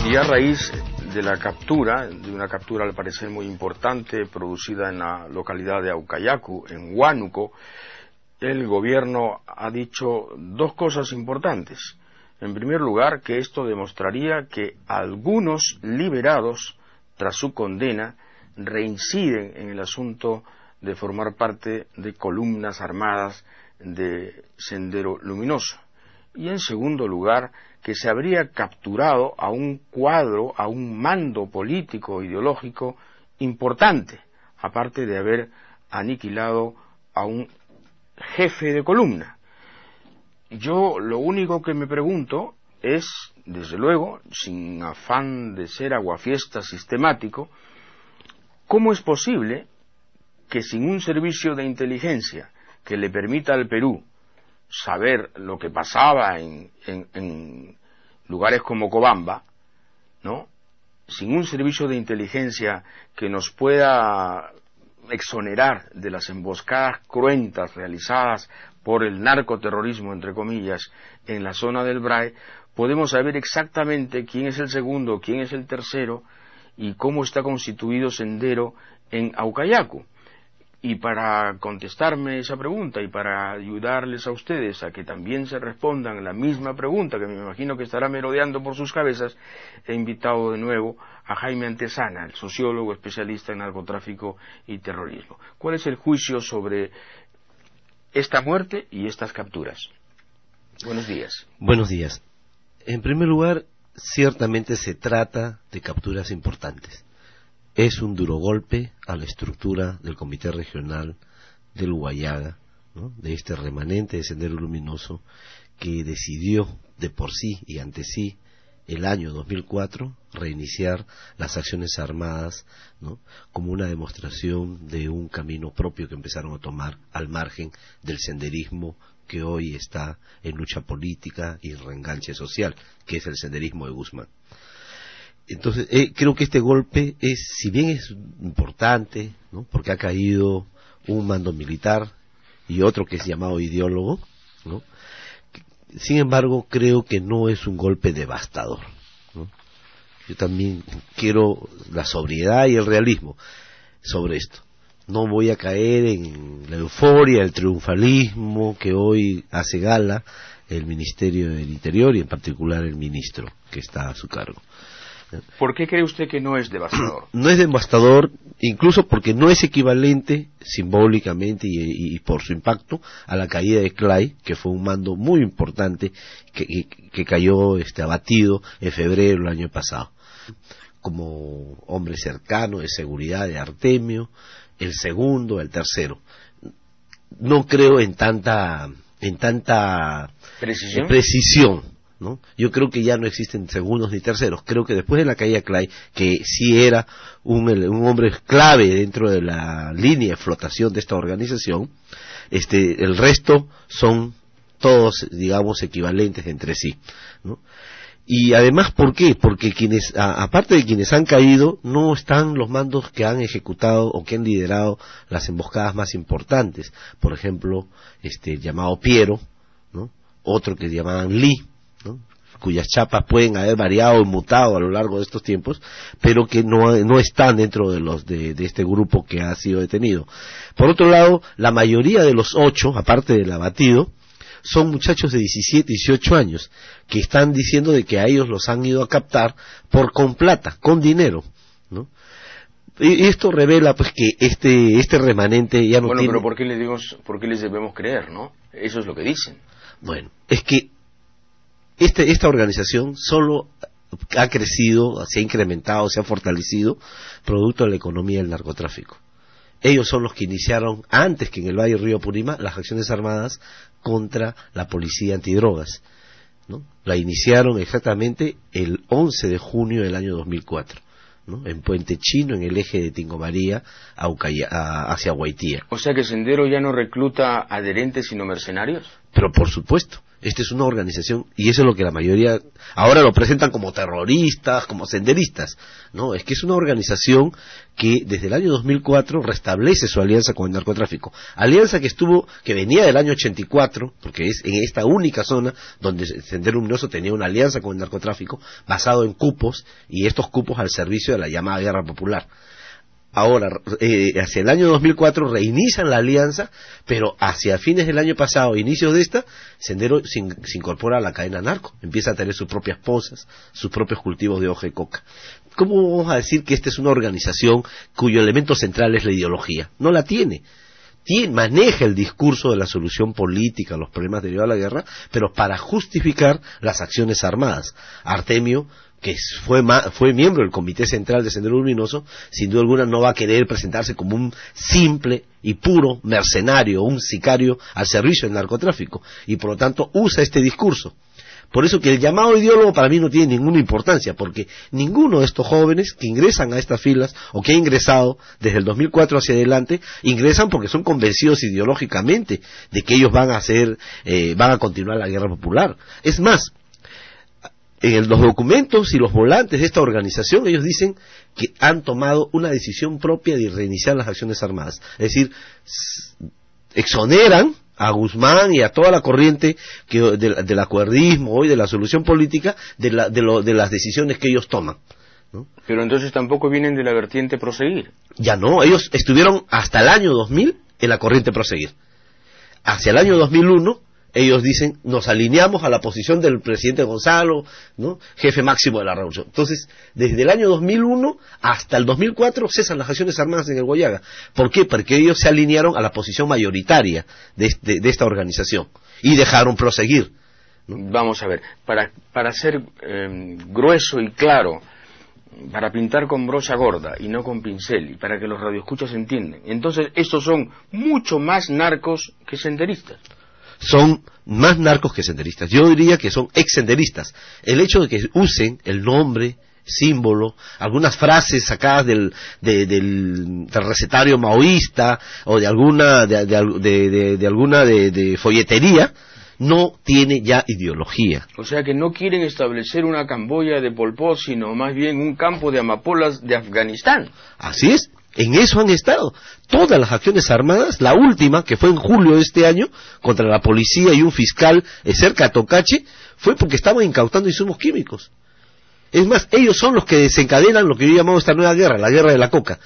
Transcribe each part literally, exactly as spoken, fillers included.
Y a raíz de la captura, de una captura al parecer muy importante, producida en la localidad de Aucayacu, en Huánuco, el gobierno ha dicho dos cosas importantes. En primer lugar, que esto demostraría que algunos liberados, tras su condena, reinciden en el asunto de formar parte de columnas armadas de Sendero Luminoso. Y en segundo lugar, que se habría capturado a un cuadro, a un mando político ideológico importante, aparte de haber aniquilado a un jefe de columna. Yo lo único que me pregunto es, desde luego, sin afán de ser aguafiesta sistemático, ¿cómo es posible que sin un servicio de inteligencia que le permita al Perú saber lo que pasaba en, en, en lugares como Cobamba, ¿no?, sin un servicio de inteligencia que nos pueda exonerar de las emboscadas cruentas realizadas por el narcoterrorismo, entre comillas, en la zona del Brae, podemos saber exactamente quién es el segundo, quién es el tercero y cómo está constituido Sendero en Aucayacu? Y para contestarme esa pregunta y para ayudarles a ustedes a que también se respondan la misma pregunta, que me imagino que estará merodeando por sus cabezas, he invitado de nuevo a Jaime Antezana, el sociólogo especialista en narcotráfico y terrorismo. ¿Cuál es el juicio sobre esta muerte y estas capturas? Buenos días. Buenos días. En primer lugar, ciertamente se trata de capturas importantes. Es un duro golpe a la estructura del Comité Regional del Huallaga, ¿no?, de este remanente de Sendero Luminoso, que decidió de por sí y ante sí el año dos mil cuatro reiniciar las acciones armadas, ¿no?, como una demostración de un camino propio que empezaron a tomar al margen del senderismo que hoy está en lucha política y reenganche social, que es el senderismo de Guzmán. Entonces, eh, creo que este golpe es, si bien es importante, ¿no?, porque ha caído un mando militar y otro que es llamado ideólogo, ¿no?, sin embargo, creo que no es un golpe devastador, ¿no? Yo también quiero la sobriedad y el realismo sobre esto. No voy a caer en la euforia, el triunfalismo que hoy hace gala el Ministerio del Interior y en particular el ministro que está a su cargo. ¿Por qué cree usted que no es devastador? No es devastador, incluso porque no es equivalente simbólicamente y, y por su impacto a la caída de Clay, que fue un mando muy importante que, que, que cayó este, abatido en febrero del año pasado. Como hombre cercano de seguridad de Artemio, el segundo, el tercero. No creo en tanta, en tanta ¿Precisión? precisión. ¿no? Yo creo que ya no existen segundos ni terceros. Creo que después de la caída de Clay, que sí era un, un hombre clave dentro de la línea de flotación de esta organización, este, el resto son todos, digamos, equivalentes entre sí, ¿no? Y además, ¿por qué? Porque quienes, a, aparte de quienes han caído, no están los mandos que han ejecutado o que han liderado las emboscadas más importantes. Por ejemplo, este, llamado Piero, ¿no?, otro que llamaban Lee, ¿no?, cuyas chapas pueden haber variado y mutado a lo largo de estos tiempos, pero que no, no están dentro de los de, de este grupo que ha sido detenido. Por otro lado, la mayoría de los ocho, aparte del abatido, son muchachos de diecisiete, dieciocho años, que están diciendo de que a ellos los han ido a captar por con plata, con dinero, ¿no? Y esto revela pues que este este remanente ya no bueno, tiene... Bueno, pero ¿por qué les digo, por qué les debemos creer, no? Eso es lo que dicen. Bueno, es que Este, esta organización solo ha crecido, se ha incrementado, se ha fortalecido producto de la economía del narcotráfico. Ellos son los que iniciaron, antes que en el Valle Río Purímac, las acciones armadas contra la policía antidrogas, ¿no? La iniciaron exactamente el once de junio del año dos mil cuatro, ¿no?, en Puente Chino, en el eje de Tingomaría a Ucaya, a, hacia Guaitía. O sea que Sendero ya no recluta adherentes sino mercenarios. Pero por supuesto, Esta es una organización, y eso es lo que la mayoría ahora lo presentan como terroristas, como senderistas. No, es que es una organización que desde el año dos mil cuatro restablece su alianza con el narcotráfico. Alianza que estuvo, que venía del año ochenta y cuatro, porque es en esta única zona donde Sendero Luminoso tenía una alianza con el narcotráfico, basado en cupos, y estos cupos al servicio de la llamada guerra popular. Ahora, eh, hacia el año dos mil cuatro reinician la alianza, pero hacia fines del año pasado, inicios de esta, Sendero se, in, se incorpora a la cadena narco, empieza a tener sus propias pozas, sus propios cultivos de hoja y coca. ¿Cómo vamos a decir que esta es una organización cuyo elemento central es la ideología? No la tiene. Tiene, maneja el discurso de la solución política a los problemas derivados de la guerra, pero para justificar las acciones armadas. Artemio, que fue, fue miembro del Comité Central de Sendero Luminoso, sin duda alguna no va a querer presentarse como un simple y puro mercenario, un sicario al servicio del narcotráfico, y por lo tanto usa este discurso. Por eso que el llamado ideólogo para mí no tiene ninguna importancia, porque ninguno de estos jóvenes que ingresan a estas filas, o que ha ingresado desde el dos mil cuatro hacia adelante, ingresan porque son convencidos ideológicamente de que ellos van a hacer, eh, van a continuar la guerra popular. Es más, en los documentos y los volantes de esta organización, ellos dicen que han tomado una decisión propia de reiniciar las acciones armadas. Es decir, exoneran a Guzmán y a toda la corriente que, de, del acuerdismo hoy, de la solución política, de, la, de, lo, de las decisiones que ellos toman, ¿no? Pero entonces tampoco vienen de la vertiente proseguir. Ya no, ellos estuvieron hasta el año dos mil en la corriente proseguir. Hacia el año dos mil uno, ellos dicen, nos alineamos a la posición del presidente Gonzalo, ¿no?, jefe máximo de la revolución. Entonces, desde el año dos mil uno hasta el dos mil cuatro cesan las acciones armadas en el Huallaga. ¿Por qué? Porque ellos se alinearon a la posición mayoritaria de, de, de esta organización y dejaron proseguir, ¿no? Vamos a ver, para, para ser eh, grueso y claro, para pintar con brocha gorda y no con pincel, y para que los radioescuchas entiendan, entonces estos son mucho más narcos que senderistas. Son más narcos que senderistas. Yo diría que son ex-senderistas. El hecho de que usen el nombre, símbolo, algunas frases sacadas del, de, del, del recetario maoísta o de alguna de, de, de, de, de alguna de, de folletería, no tiene ya ideología. O sea que no quieren establecer una Camboya de Pol Pot, sino más bien un campo de amapolas de Afganistán. Así es. En eso han estado. Todas las acciones armadas, la última, que fue en julio de este año, contra la policía y un fiscal eh, cerca de Tocache, fue porque estaban incautando insumos químicos. Es más, ellos son los que desencadenan lo que yo he llamado esta nueva guerra, la guerra de la coca,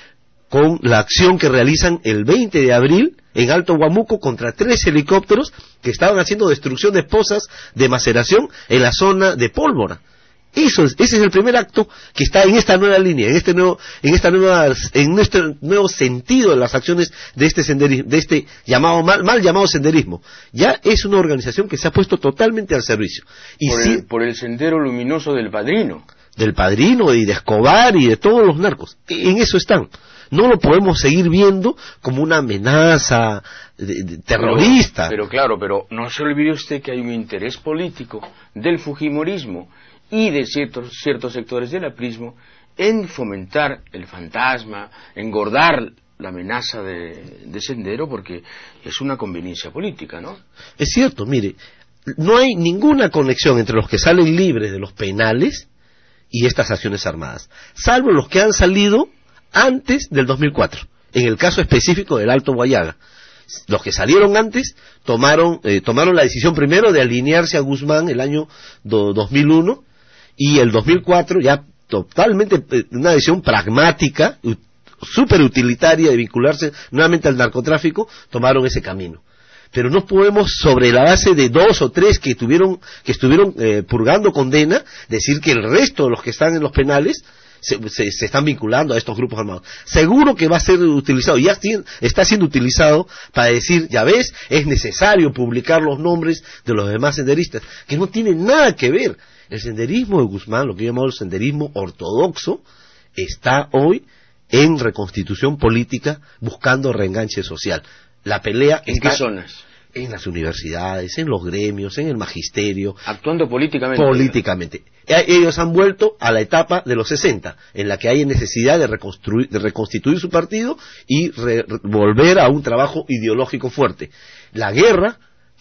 con la acción que realizan el veinte de abril en Alto Huamuco contra tres helicópteros que estaban haciendo destrucción de pozas de maceración en la zona de Pólvora. Eso es, ese es el primer acto que está en esta nueva línea, en este nuevo, en esta nueva, en este nuevo sentido de las acciones de este senderismo, de este llamado mal, mal llamado senderismo. Ya es una organización que se ha puesto totalmente al servicio. Y por, sí, el, por el sendero luminoso del Padrino. Del Padrino y de Escobar y de todos los narcos. En eso están. No lo podemos seguir viendo como una amenaza de, de, terrorista. Pero, pero claro, pero no se olvide usted que hay un interés político del fujimorismo y de ciertos, ciertos sectores del aprismo en fomentar el fantasma, engordar la amenaza de, de Sendero, porque es una conveniencia política, ¿no? Es cierto, mire, no hay ninguna conexión entre los que salen libres de los penales y estas acciones armadas, salvo los que han salido antes del dos mil cuatro, en el caso específico del Alto Huallaga. Los que salieron antes tomaron eh, tomaron la decisión primero de alinearse a Guzmán el año do, dos mil uno, y el dos mil cuatro, ya totalmente eh, una decisión pragmática, súper utilitaria de vincularse nuevamente al narcotráfico, tomaron ese camino. Pero no podemos, sobre la base de dos o tres que tuvieron que estuvieron eh, purgando condena, decir que el resto de los que están en los penales Se, se, se están vinculando a estos grupos armados. Seguro que va a ser utilizado, ya está siendo utilizado para decir, ya ves, es necesario publicar los nombres de los demás senderistas, que no tienen nada que ver. El senderismo de Guzmán, lo que yo llamo el senderismo ortodoxo, está hoy en reconstitución política buscando reenganche social. La pelea ¿En está qué zonas? En las universidades, en los gremios, en el magisterio. Actuando políticamente. Políticamente. Ellos han vuelto a la etapa de los sesenta, en la que hay necesidad de, reconstruir, de reconstituir su partido y re, volver a un trabajo ideológico fuerte. La guerra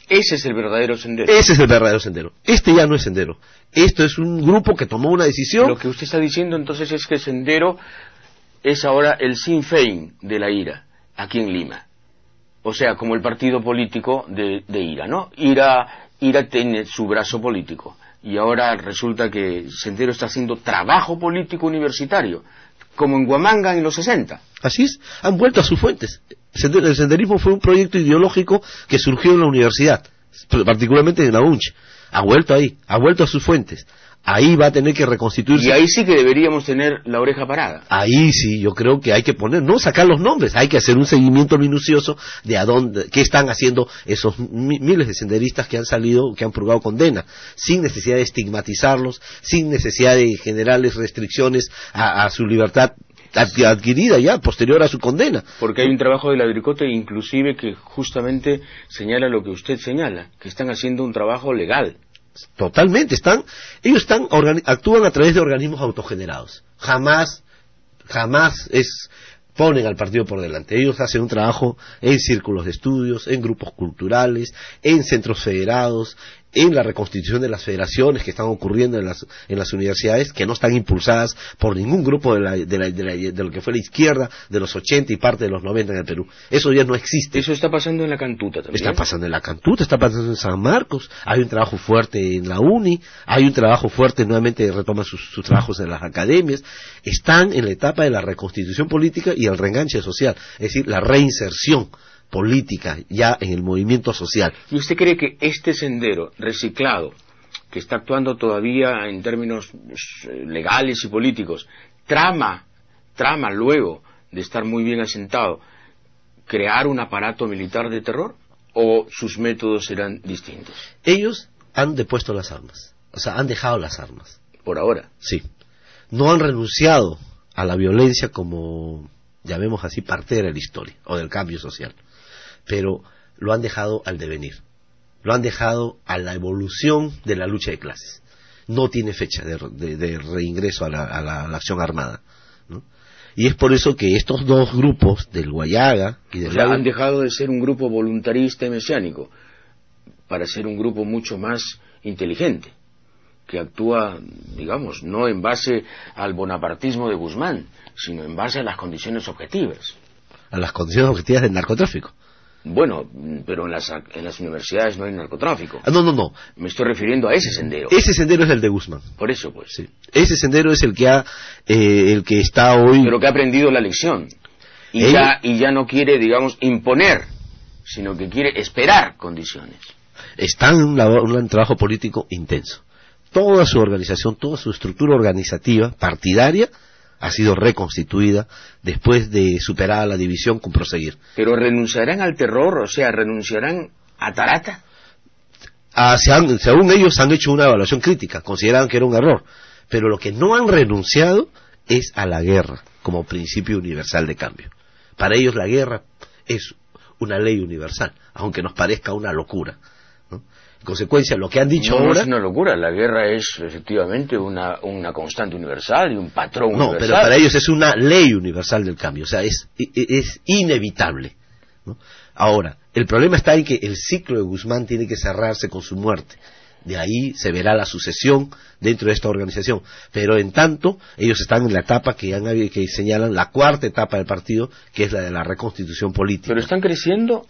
Ese es el verdadero sendero. Ese es el verdadero sendero. Este ya no es sendero. Esto es un grupo que tomó una decisión. Lo que usted está diciendo entonces es que sendero es ahora el Sinn Féin de la IRA, aquí en Lima. O sea, como el partido político de, de IRA, ¿no? IRA, IRA tiene su brazo político. Y ahora resulta que Sendero está haciendo trabajo político universitario, como en Huamanga en los sesenta. Así es, han vuelto a sus fuentes. El senderismo fue un proyecto ideológico que surgió en la universidad, particularmente en la U N C H. Ha vuelto ahí, ha vuelto a sus fuentes. Ahí va a tener que reconstituirse. Y ahí sí que deberíamos tener la oreja parada. Ahí sí, yo creo que hay que poner, no sacar los nombres, hay que hacer un seguimiento minucioso de a dónde, qué están haciendo esos mi, miles de senderistas que han salido, que han purgado condena, sin necesidad de estigmatizarlos, sin necesidad de generarles restricciones a, a su libertad adquirida ya, posterior a su condena. Porque hay un trabajo de la Adricote inclusive que justamente señala lo que usted señala, que están haciendo un trabajo legal. Totalmente, están, ellos están, actúan a través de organismos autogenerados. Jamás, jamás es, ponen al partido por delante. Ellos hacen un trabajo en círculos de estudios, en grupos culturales, en centros federados, en la reconstitución de las federaciones que están ocurriendo en las, en las universidades, que no están impulsadas por ningún grupo de, la, de, la, de, la, de lo que fue la izquierda de los ochenta y parte de los noventa en el Perú. Eso ya no existe. Eso está pasando en la Cantuta también. Está pasando en la Cantuta, está pasando en San Marcos, hay un trabajo fuerte en la UNI, hay un trabajo fuerte, nuevamente retoman sus, sus trabajos en las academias, están en la etapa de la reconstitución política y el reenganche social, es decir, la reinserción política ya en el movimiento social. ¿Y usted cree que este sendero reciclado, que está actuando todavía en términos legales y políticos, trama, trama luego de estar muy bien asentado, crear un aparato militar de terror, o sus métodos serán distintos? Ellos han depuesto las armas, o sea, han dejado las armas. Por ahora. Sí. No han renunciado a la violencia como, llamemos así, partera de la historia, o del cambio social. Pero lo han dejado al devenir, lo han dejado a la evolución de la lucha de clases. No tiene fecha de, de, de reingreso a la, a, la, a la acción armada, ¿no? Y es por eso que estos dos grupos, del Huallaga y del... O sea, han dejado de ser un grupo voluntarista y mesiánico para ser un grupo mucho más inteligente, que actúa, digamos, no en base al bonapartismo de Guzmán, sino en base a las condiciones objetivas. A las condiciones objetivas del narcotráfico. Bueno, pero en las, en las universidades no hay narcotráfico. Ah, no, no, no. Me estoy refiriendo a ese sendero. Ese sendero es el de Guzmán. Por eso, pues. Sí. Ese sendero es el que ha, eh, el que está hoy... Pero que ha aprendido la lección. Y, ¿Eh? ya, y ya no quiere, digamos, imponer, sino que quiere esperar condiciones. Está en un, un trabajo político intenso. Toda su organización, toda su estructura organizativa, partidaria, ha sido reconstituida después de superar la división con proseguir. ¿Pero renunciarán al terror? O sea, ¿renunciarán a Tarata? Ah, se han, según ellos han hecho una evaluación crítica, consideraban que era un error, pero lo que no han renunciado es a la guerra como principio universal de cambio. Para ellos la guerra es una ley universal, aunque nos parezca una locura, ¿no? En consecuencia, lo que han dicho no, ahora... No es una locura, la guerra es efectivamente una, una constante universal y un patrón no, universal. No, pero para ellos es una ley universal del cambio, o sea, es, es inevitable, ¿no? Ahora, el problema está en que el ciclo de Guzmán tiene que cerrarse con su muerte. De ahí se verá la sucesión dentro de esta organización. Pero en tanto, ellos están en la etapa que, han, que señalan la cuarta etapa del partido, que es la de la reconstitución política. ¿Pero están creciendo?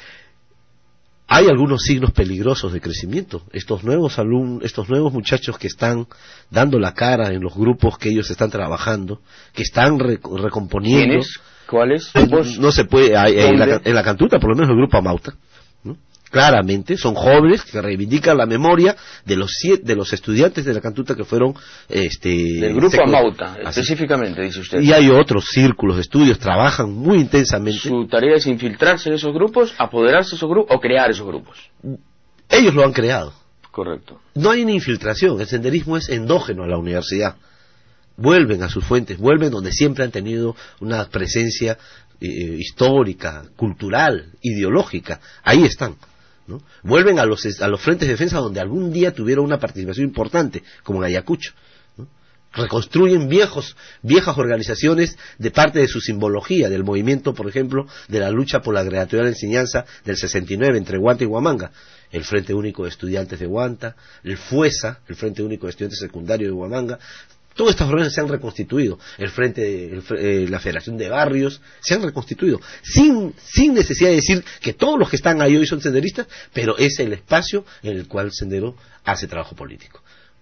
Hay algunos signos peligrosos de crecimiento. Estos nuevos alumnos, estos nuevos muchachos que están dando la cara en los grupos que ellos están trabajando, que están re, recomponiendo. ¿Quiénes? ¿Cuáles? No, no se puede, hay, en, la, en la Cantuta, por lo menos el grupo Amauta, ¿no? Claramente, son jóvenes que reivindican la memoria de los siete, de los estudiantes de la Cantuta que fueron... este Del grupo Amauta, así, específicamente, dice usted. Y hay otros círculos de estudios, trabajan muy intensamente. ¿Su tarea es infiltrarse en esos grupos, apoderarse de esos grupos o crear esos grupos? Ellos lo han creado. Correcto. No hay una infiltración, el senderismo es endógeno a la universidad. Vuelven a sus fuentes, vuelven donde siempre han tenido una presencia eh, histórica, cultural, ideológica. Ahí están, ¿no? Vuelven a los, a los frentes de defensa donde algún día tuvieron una participación importante, como en Ayacucho, ¿no? reconstruyen viejos, viejas organizaciones de parte de su simbología, del movimiento, por ejemplo, de la lucha por la gratuidad de la enseñanza del sesenta y nueve entre Huanta y Huamanga, el Frente Único de Estudiantes de Huanta, el FUESA, el Frente Único de Estudiantes Secundarios de Huamanga. Todas estas organizaciones se han reconstituido, el Frente, el, eh, la Federación de Barrios, se han reconstituido, sin, sin necesidad de decir que todos los que están ahí hoy son senderistas, pero es el espacio en el cual el sendero hace trabajo político.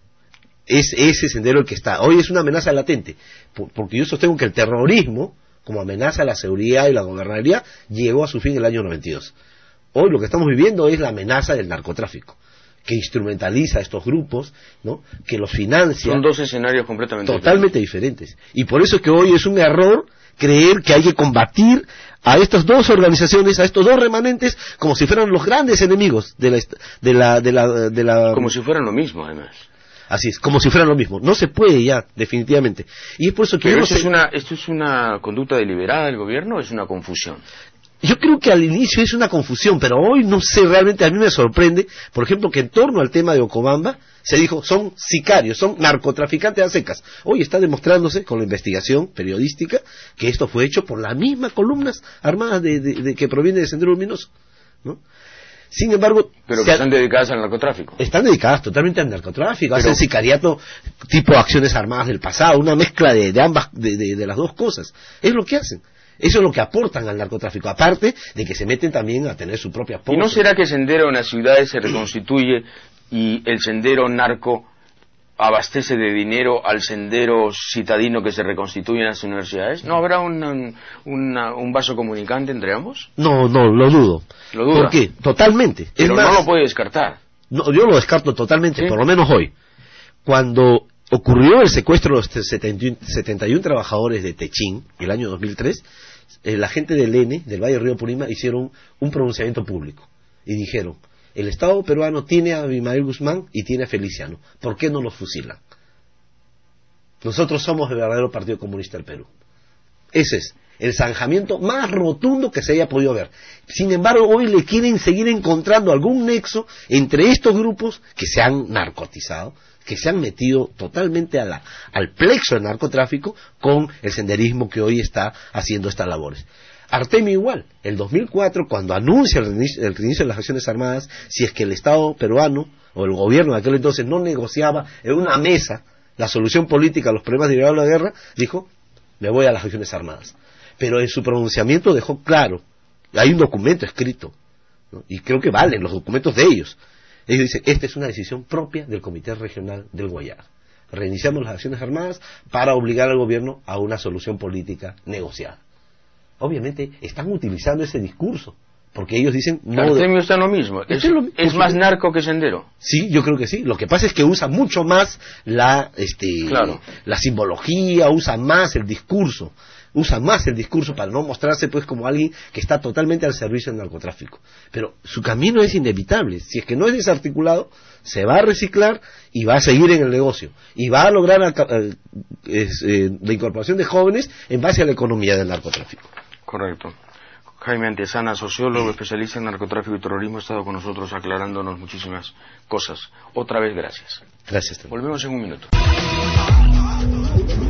Es ese sendero el que está. Hoy es una amenaza latente, porque yo sostengo que el terrorismo, como amenaza a la seguridad y la gobernabilidad, llegó a su fin en el año noventa y dos. Hoy lo que estamos viviendo es la amenaza del narcotráfico, que instrumentaliza a estos grupos, ¿no?, que los financia. Son dos escenarios completamente totalmente diferentes. diferentes. Y por eso es que hoy es un error creer que hay que combatir a estas dos organizaciones, a estos dos remanentes, como si fueran los grandes enemigos de la de la de la, de la... como si fueran lo mismo, además. Así es, como si fueran lo mismo. No se puede ya, definitivamente. Y es por eso que Pero yo no esto, sé... es una, ¿esto es una conducta deliberada del gobierno o es una confusión? Yo creo que al inicio es una confusión, pero hoy no sé, realmente a mí me sorprende, por ejemplo, que en torno al tema de Ocobamba se dijo, son sicarios, son narcotraficantes a secas. Hoy está demostrándose con la investigación periodística que esto fue hecho por las mismas columnas armadas de, de, de que proviene de Sendero Luminoso, ¿no? Sin embargo... Pero que están dedicadas al narcotráfico. Están dedicadas totalmente al narcotráfico, Pero... hacen sicariato tipo acciones armadas del pasado, una mezcla de, de ambas, de, de, de las dos cosas. Es lo que hacen. Eso es lo que aportan al narcotráfico, aparte de que se meten también a tener su propia posa. ¿Y no será que Sendero en las ciudades se reconstituye y el sendero narco abastece de dinero al sendero citadino que se reconstituye en las universidades? ¿No habrá un, un, una, un vaso comunicante entre ambos? No, no, lo dudo. ¿Lo duda? ¿Por qué? Totalmente. Pero es más, no lo puede descartar. No, yo lo descarto totalmente, ¿Sí? Por lo menos hoy. Cuando ocurrió el secuestro de los setenta y uno trabajadores de Techín, el año dos mil tres, eh, la gente del E N E, del Valle Río Purímac, hicieron un pronunciamiento público y dijeron, el Estado peruano tiene a Abimael Guzmán y tiene a Feliciano, ¿por qué no los fusilan? Nosotros somos el verdadero Partido Comunista del Perú. Ese es el zanjamiento más rotundo que se haya podido ver. Sin embargo, hoy le quieren seguir encontrando algún nexo entre estos grupos que se han narcotizado, que se han metido totalmente a la, al plexo del narcotráfico con el senderismo que hoy está haciendo estas labores. Artemio igual, el dos mil cuatro, cuando anuncia el reinicio, el reinicio de las acciones armadas, si es que el Estado peruano o el gobierno de aquel entonces no negociaba en una mesa la solución política a los problemas derivados de la guerra, dijo, me voy a las acciones armadas. Pero en su pronunciamiento dejó claro, hay un documento escrito, ¿no?, y creo que valen los documentos de ellos. Ellos dicen, esta es una decisión propia del Comité Regional del Guayas. Reiniciamos las acciones armadas para obligar al gobierno a una solución política negociada. Obviamente están utilizando ese discurso, porque ellos dicen... no. Artemio está en lo mismo, es, lo, es más narco que Sendero. Sí, yo creo que sí. Lo que pasa es que usa mucho más la, este, claro. la simbología, usa más el discurso. Usa más el discurso para no mostrarse pues como alguien que está totalmente al servicio del narcotráfico. Pero su camino es inevitable. Si es que no es desarticulado, se va a reciclar y va a seguir en el negocio. Y va a lograr eh, eh, la incorporación de jóvenes en base a la economía del narcotráfico. Correcto. Jaime Antezana, sociólogo, especialista en narcotráfico y terrorismo, ha estado con nosotros aclarándonos muchísimas cosas. Otra vez, gracias. Gracias. Volvemos en un minuto.